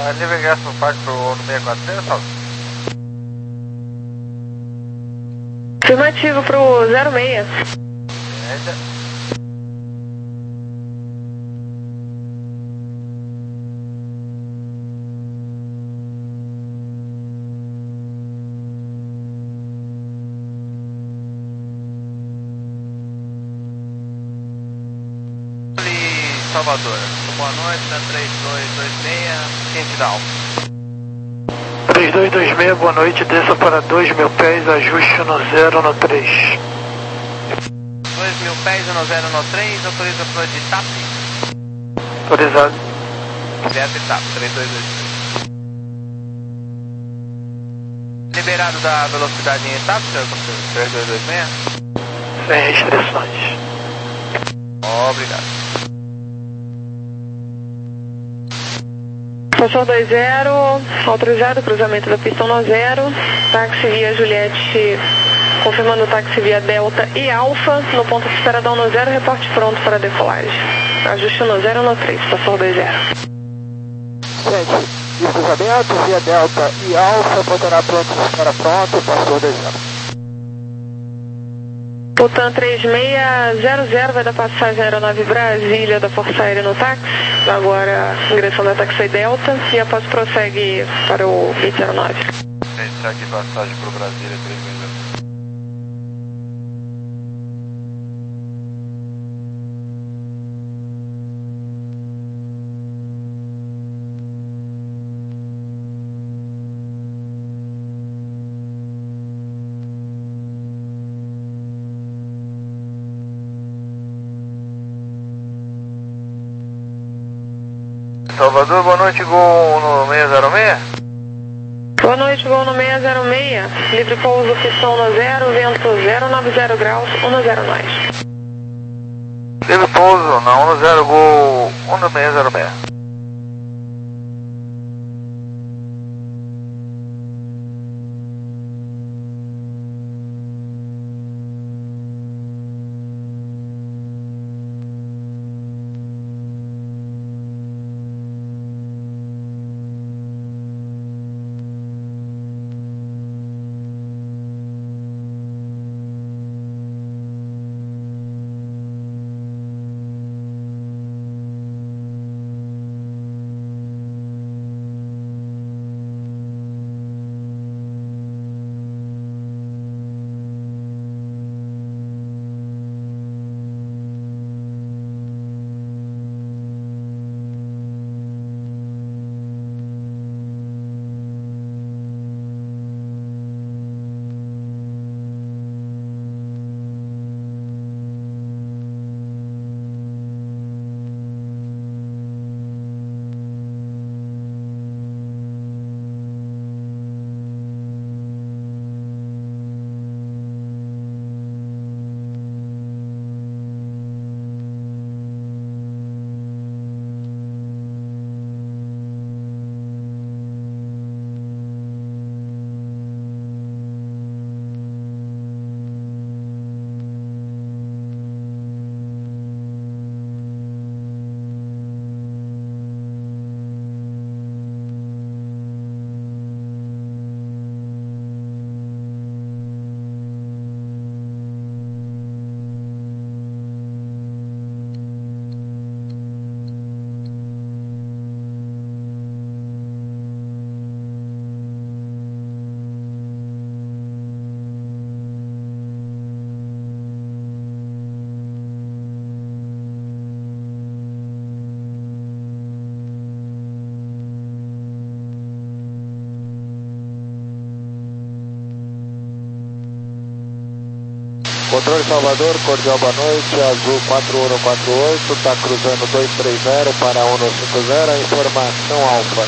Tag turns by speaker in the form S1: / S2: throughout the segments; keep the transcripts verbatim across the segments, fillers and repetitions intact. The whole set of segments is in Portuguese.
S1: livre ingresso no parque pro no seis quatro zero, salve.
S2: Afirmativo pro zero seis.
S1: Eita. Salvador, boa noite, na três dois dois seis, quente da Alfa.
S3: três dois dois seis, boa noite, desça para dois mil pés, ajuste no zero no três.
S1: dois mil pés no zero no três, autoriza para de TAP.
S3: Autorizado.
S1: Certo, TAP, três dois dois seis. Liberado da velocidade em TAP, três dois dois seis.
S3: Sem restrições.
S1: Obrigado.
S2: Estação dois zero, autorizado, cruzamento da pista no zero, táxi via Juliette, confirmando o táxi via Delta e Alfa, no ponto de esperadão no zero, reporte pronto para decolagem. Ajuste no zero no três, estação dois zero.
S3: Gente, pistas abertas via Delta e Alfa, pontará pronto de espera pronto, estação dois zero.
S2: Putan três seis zero zero vai dar passagem à aeronave Brasília da Força Aérea no táxi, agora ingressão da táxi Delta e após prossegue para o vinte zero nove.
S1: Gente, aqui passagem para o Brasília três seis zero. Salvador, boa noite, Gol no seis zero seis.
S2: Boa noite, Gol no seis zero seis, livre pouso, pistão no zero, vento zero nove zero graus, um zero nós.
S1: Livre pouso na um zero, Gol um no seis zero seis.
S3: Controle Salvador, cordial boa noite, azul quatro um quatro oito, está cruzando dois três zero para um cinco zero, informação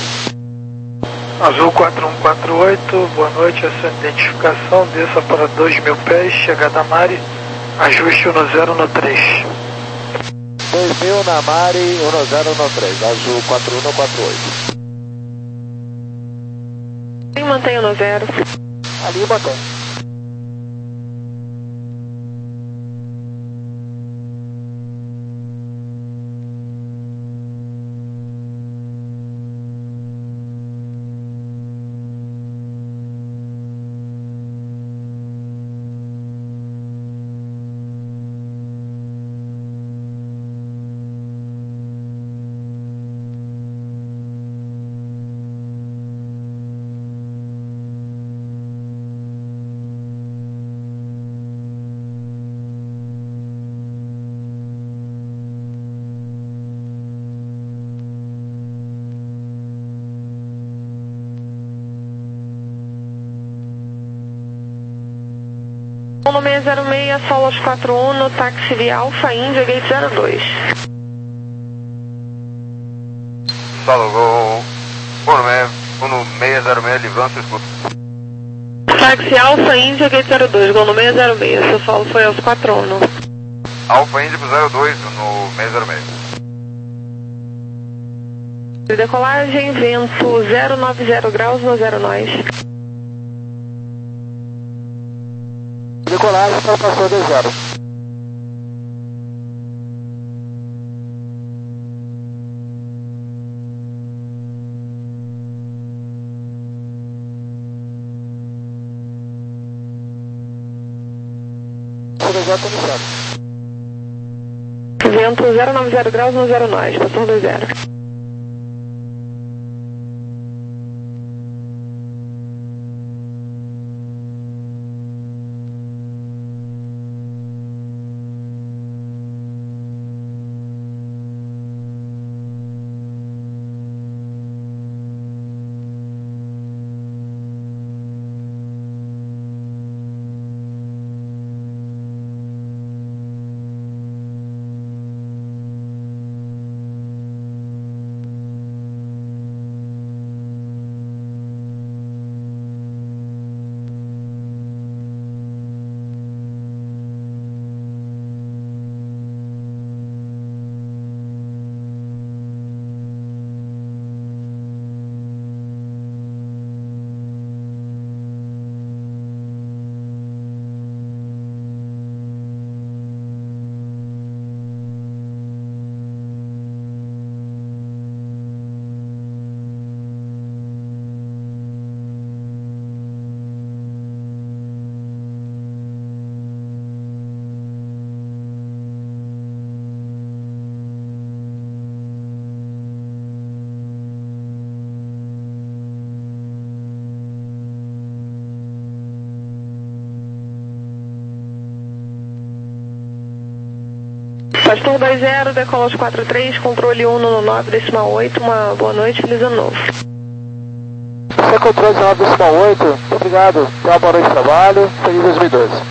S3: Alfa. Azul quatro um quatro oito, boa noite, essa identificação, desça para dois mil pés, chegada a Mari, ajuste no zero no três. dois mil na Mari, um zero no três, azul quatro um quatro oito.
S2: Mantenho no zero.
S3: Ali mantém.
S2: no seis zero seis, Solos quatro um, táxi via Alfa Índia, gate zero dois.
S3: Solo Gol um seis zero seis, livrando, escuta.
S2: Táxi Alfa Índia, gate zero dois, gol no seis zero seis, seu solo foi aos quatro um.
S3: Alfa Índia pro zero dois no seis zero seis.
S2: Decolagem, vento zero nove zero graus no zero nós.
S3: Decolagem para passou de zero.
S2: Vento zero nove zero graus no zero nós, passou do zero. Pastor dois zero, decola quatro três, controle um no nove decimal oito, uma boa noite, feliz ano novo.
S3: Você controle nove decimal oito, muito obrigado, tenha uma boa noite de trabalho, feliz dois mil e doze.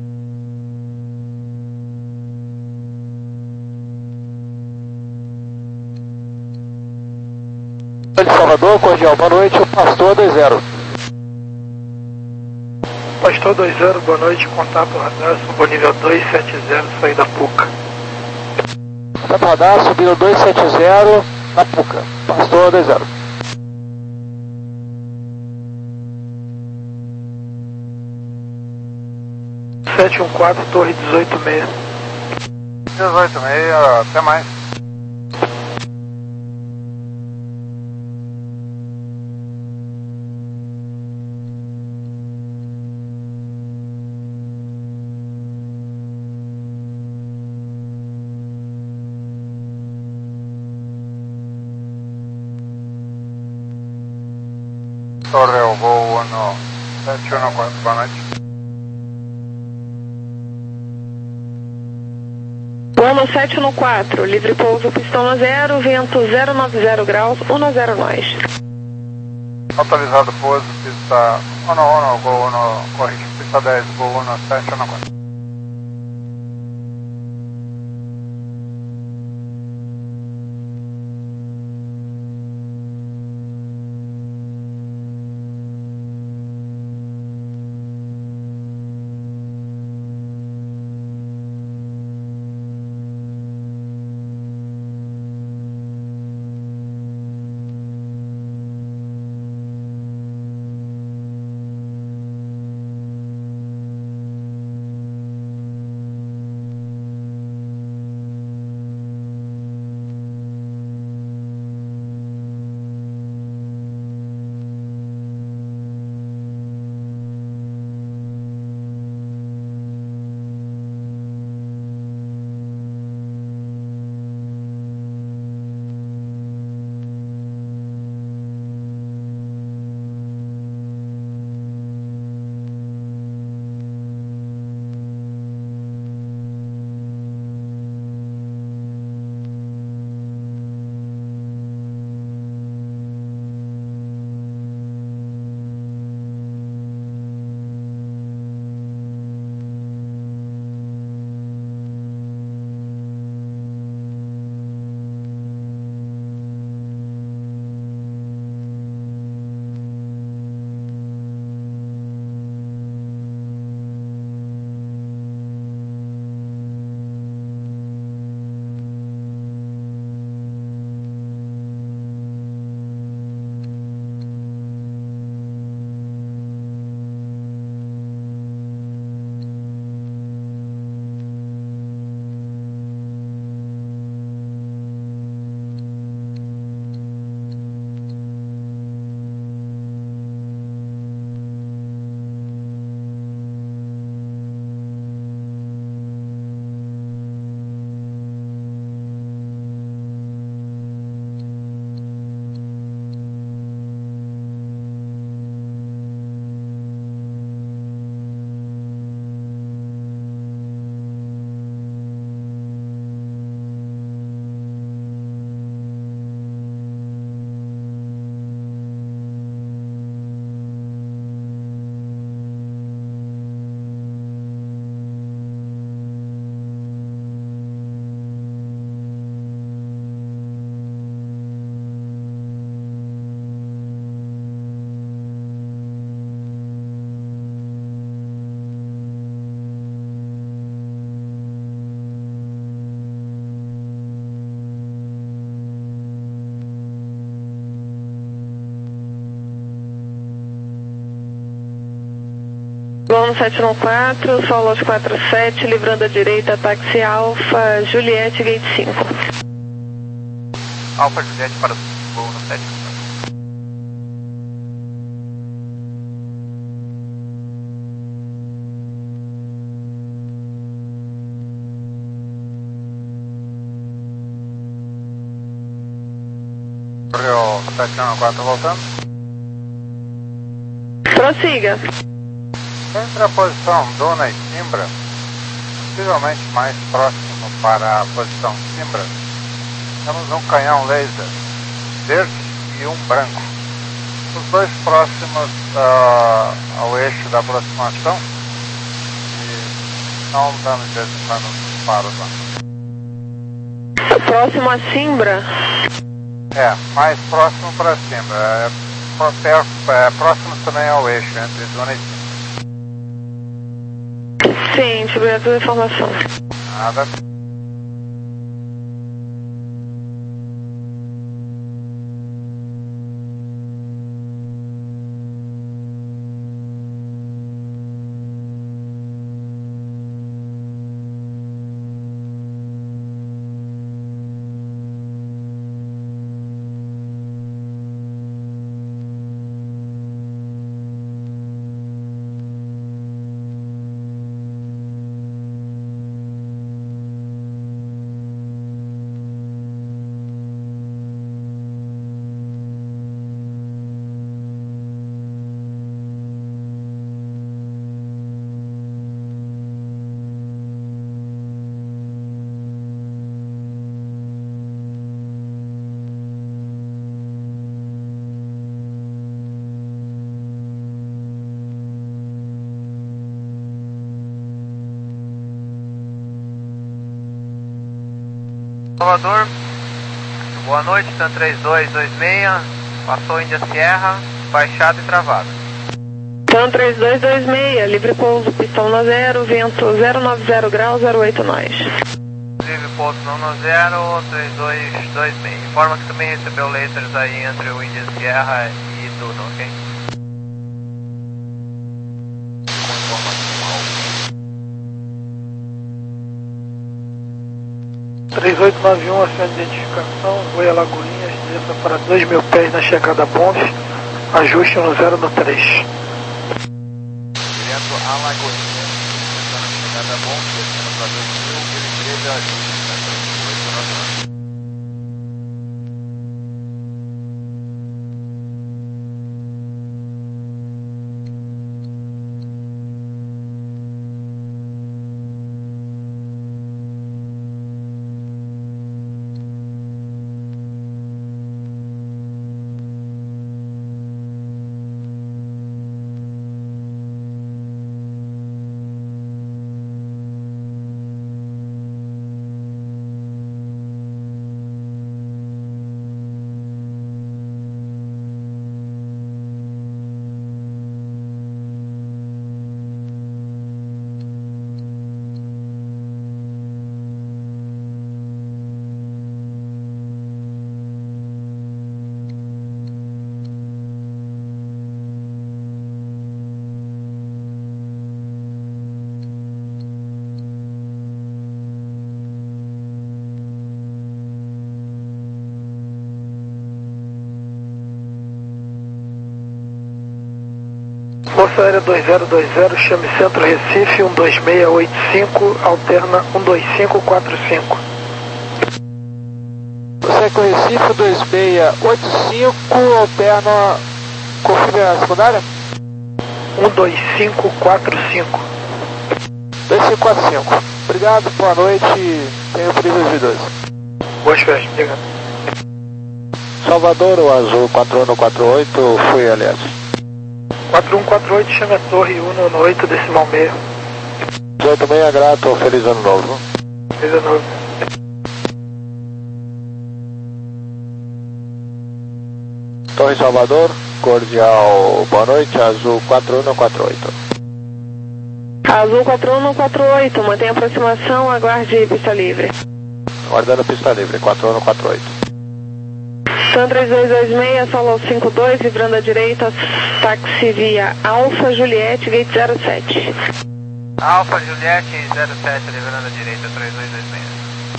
S3: De Salvador, cordial, boa noite, o Pastor dois zero.
S4: Pastor dois zero, boa noite, contato radar, subo nível dois sete zero, saída Puca.
S3: Contato radar, subindo dois sete zero, na Puca, Pastor dois zero.
S4: sete um quatro, torre dezoito seis.
S3: dezoito seis, até mais. Torre o voo um sete um quatro, boa noite.
S2: Ano sete um quatro, livre pouso, pistão no zero, vento zero nove zero graus, um no zero nós.
S3: Autorizado pouso, pista um um, voo um, corrente, pista dez, voo um sete um quatro.
S2: no sete um quatro, solo aos quatro sete, livrando a direita, táxi Alfa, Juliette, gate cinco.
S1: Alfa Juliette para voo no sete um quatro.
S3: Correu sete um quatro voltando.
S2: Prossiga.
S3: Entre a posição Duna e Simbra, possivelmente mais próximo para a posição Simbra, temos um canhão laser verde e um branco. Os dois próximos uh, ao eixo da aproximação e estão dando de vez em quando os faros lá.
S2: Próximo a Simbra?
S3: É, mais próximo para Simbra. É, perto, é, próximo também ao eixo entre Duna e Simbra.
S2: Sim, te obrigado pela informação.
S3: Nada.
S1: Salvador, boa noite, TAM três dois dois seis, passou Índia Sierra, baixado e travado.
S2: TAM três dois dois seis, livre pouso, pistão na zero, vento zero nove zero graus, zero oito nós.
S1: Livre pouso não no zero, três dois dois seis. Informa que também recebeu lasers aí entre o Índia Sierra e Duna, ok?
S4: três oito nove um, acende de identificação, Voia Lagoinhas, desça para dois mil pés na chegada Bonf, ajuste no zero no três.
S3: Direto a Lagoinha, descendo na chegada Bonf, descendo para dois mil, ele teve ajuste, né?
S4: Força Aérea dois zero dois zero, chame Centro Recife, um dois seis oito cinco, alterna um dois cinco quatro cinco.
S3: Centro Recife, dois seis oito cinco, alterna, confirme a secundária?
S4: um dois cinco quatro cinco.
S3: dois cinco quatro cinco. Obrigado, boa noite, tenho feliz dois dois.
S4: Boas festas, obrigado.
S3: Salvador, o azul quatro um quatro oito, fui aliás.
S4: quatro um quatro oito, chame a torre um no oito decimal meio.
S3: Eu também é grato, feliz ano novo.
S4: Feliz ano novo.
S3: Torre Salvador, cordial, boa noite, azul quatro um quatro oito.
S2: Azul quatro um quatro oito, mantenha aproximação, aguarde pista livre.
S3: Guardando pista livre, quatro um quatro oito.
S2: Sun três dois dois seis, solo cinco dois, vibrando à direita, táxi via Alfa Juliette, gate zero sete.
S1: Alfa Juliette zero sete, livrando à direita, três dois dois seis.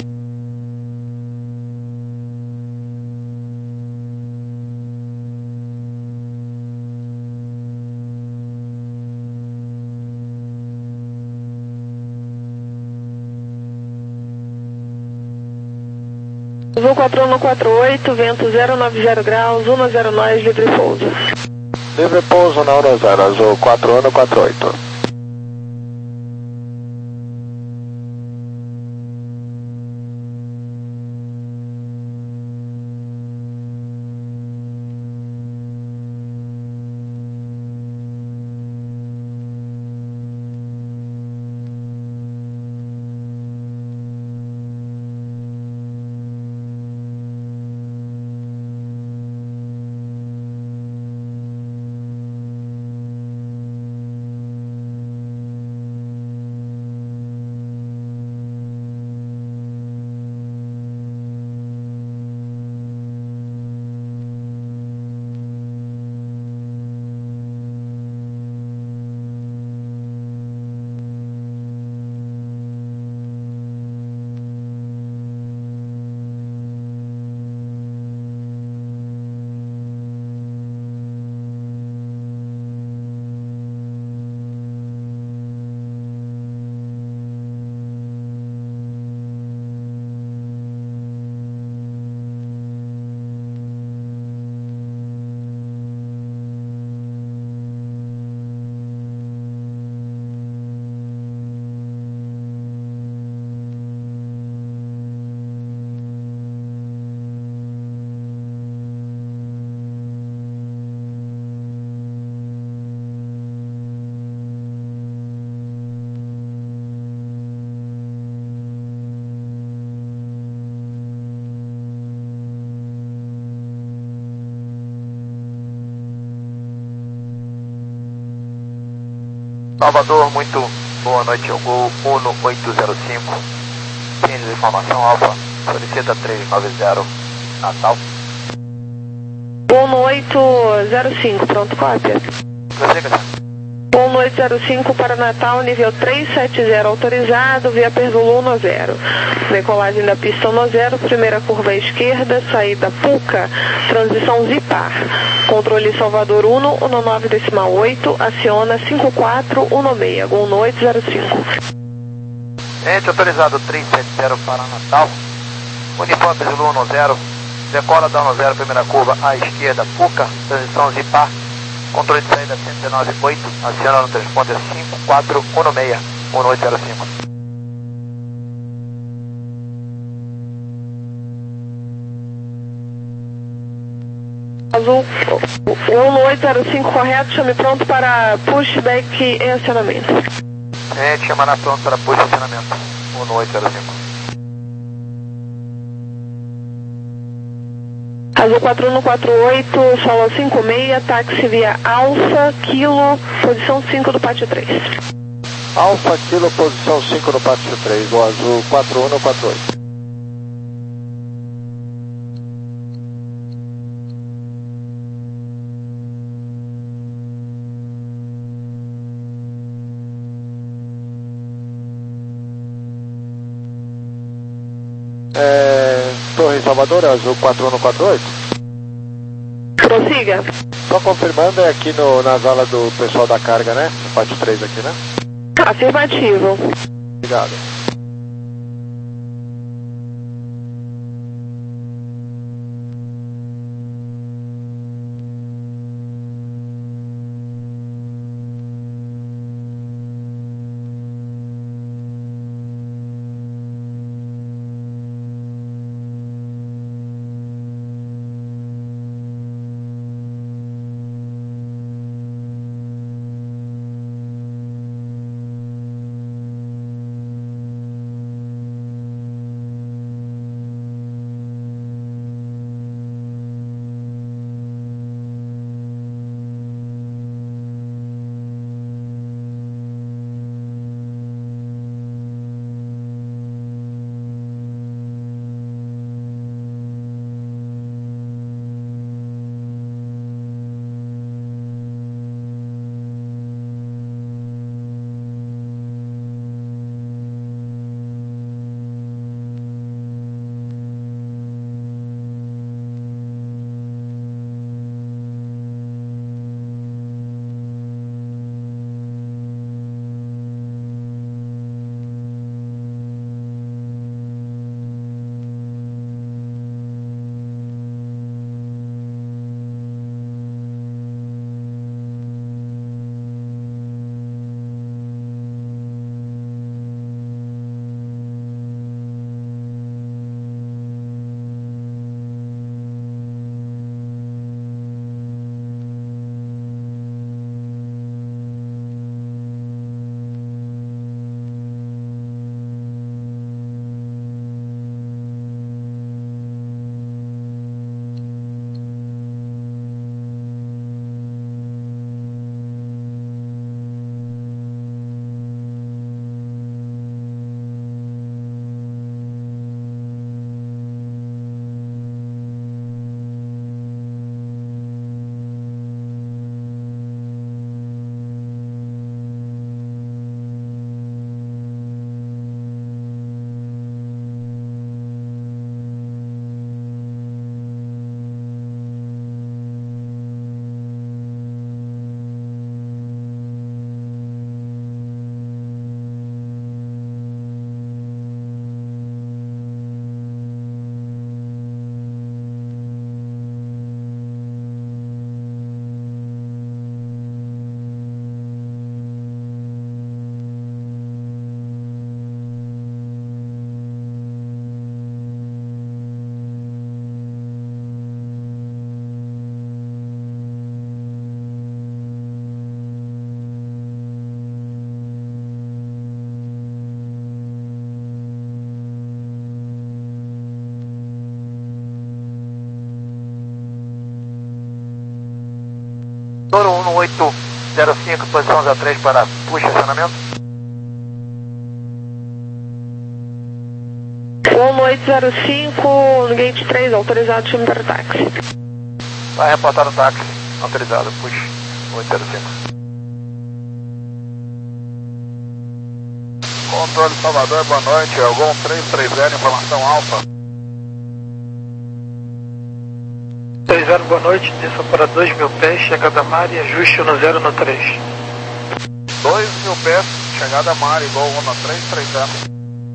S2: Azul quatro um quatro oito, vento zero nove zero graus, um zero nós, livre pouso.
S3: Livre pouso na um zero, Azul quatro um quatro oito.
S5: Salvador, muito boa noite, é o Gol um oito zero cinco, Tênis de informação Alfa, solicita três nove zero, Natal.
S2: um oito zero cinco, pronto, cópia.
S5: Prossiga, senhor.
S2: um oito zero cinco para Natal, nível trezentos e setenta autorizado, via Perzulo um zero. Decolagem da pista um zero, primeira curva à esquerda, saída Puca, transição Zipar. Controle Salvador um, um nove decimal oito, aciona cinco quatro um seis, Gol um oito zero cinco.
S5: Ente autorizado trezentos e setenta para Natal, uniforme Zulu um zero, decola da um zero, primeira curva à esquerda, Puca, transição Zipar. Controle de saída cento e dezenove ponto oito, aciona no transponder cinco quatro um seis, um oito zero cinco.
S2: Azul um oito zero cinco correto, chame pronto para pushback e acionamento.
S5: Gente, chamará pronto para push e acionamento, um oito zero cinco.
S2: Azul quatro um quatro oito, solo cinco seis, táxi via Alfa, Kilo, posição cinco do pátio três.
S3: Alfa, Kilo, posição cinco no pátio três, o Azul quatro um quatro oito. É, Torre Salvador, Azul quatro um quatro oito.
S2: Prossiga.
S3: Só confirmando, é aqui no, na sala do pessoal da carga, né? No pátio três aqui, né?
S2: Afirmativo.
S3: Obrigado.
S5: Toro um oito zero cinco, posição zero três para puxa acionamento.
S2: um oito zero cinco, no gate três, autorizado time para táxi.
S5: Vai reportar o táxi, autorizado, puxa, oito zero cinco.
S3: Controle Salvador, boa noite, Algon três três zero, informação alfa.
S4: três zero, boa noite, desça para dois mil pés, chegada a mar e ajuste no zero no três.
S3: dois mil pés, chegada a mar, igual um no três três zero.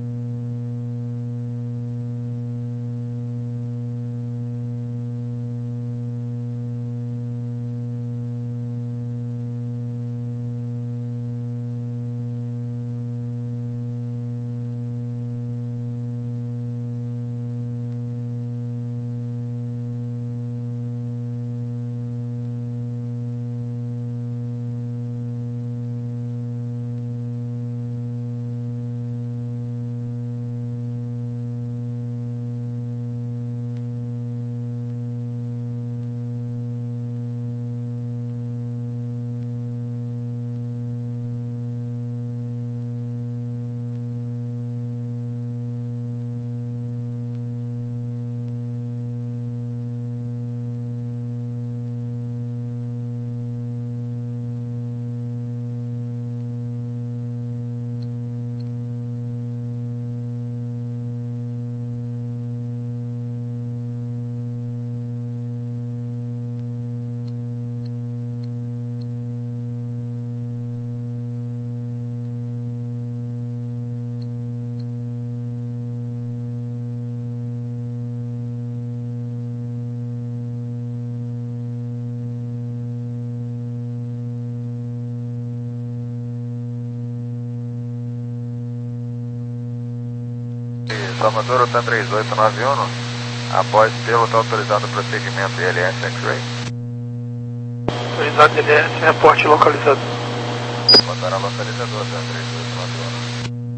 S3: Salvador, O T A três oito nove um, após piloto autorizado o procedimento I L S X-Ray.
S4: Autorizado I L S, reporte localizado.
S3: Botará localizador, O T A três oito nove um.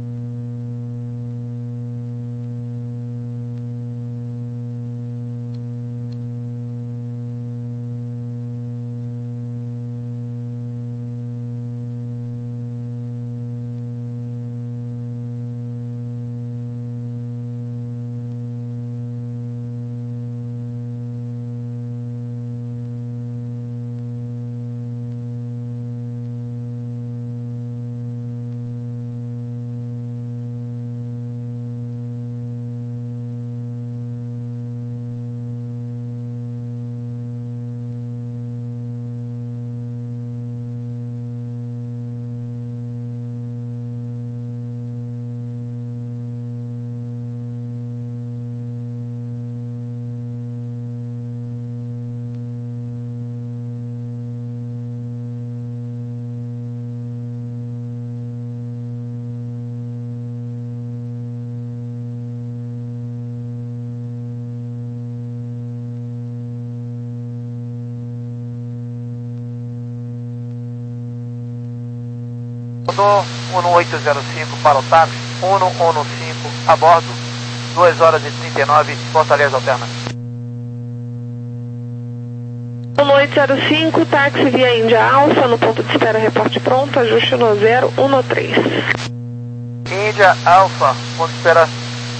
S5: um oito zero cinco para o táxi, um um cinco a bordo, duas horas e trinta e nove, Fortaleza Alterna.
S2: um oito zero cinco, táxi via Índia Alfa, no ponto de espera, reporte pronto, ajuste no zero um no três.
S5: Índia Alfa, ponto de espera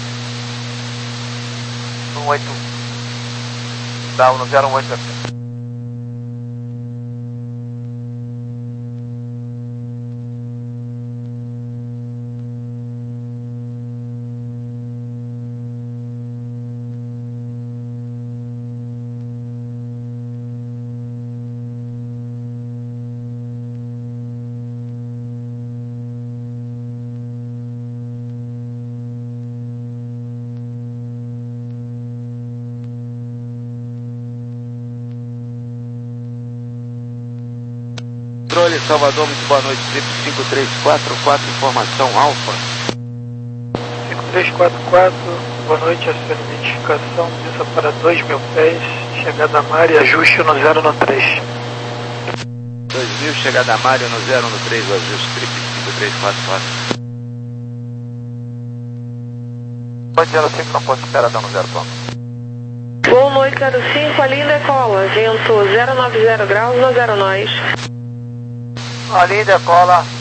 S5: um oito, dá no zero um oito zero cinco.
S6: Controle Salvador, muito boa noite, cinco três quatro quatro, informação Alfa.
S4: cinco três quatro quatro, boa noite, a sua identificação, desça para dois mil pés, chegada a mar e ajuste no zero no três.
S6: dois mil, chegada a mar e no zero no três, o ajuste trip cinco três quatro quatro.
S5: oito zero cinco, não pode esperar, dá no zero ponto.
S2: Azul no oito zero cinco, a linha decola, vento zero nove zero graus, no zero nós.
S5: A linha decola